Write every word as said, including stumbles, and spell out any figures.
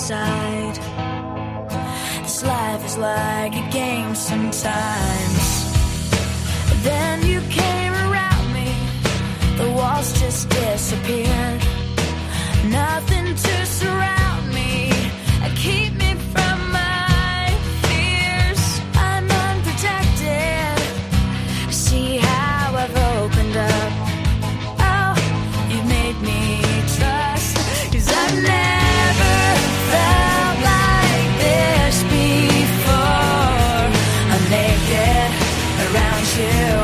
inside. This life is like a game sometimes. Then you came around me, the walls just disappeared. Nothing to surround me and keep me from my fears. I'm unprotected. See how I've opened up. Oh, you made me trust. 'Cause I've never felt like this before. I'm naked around you.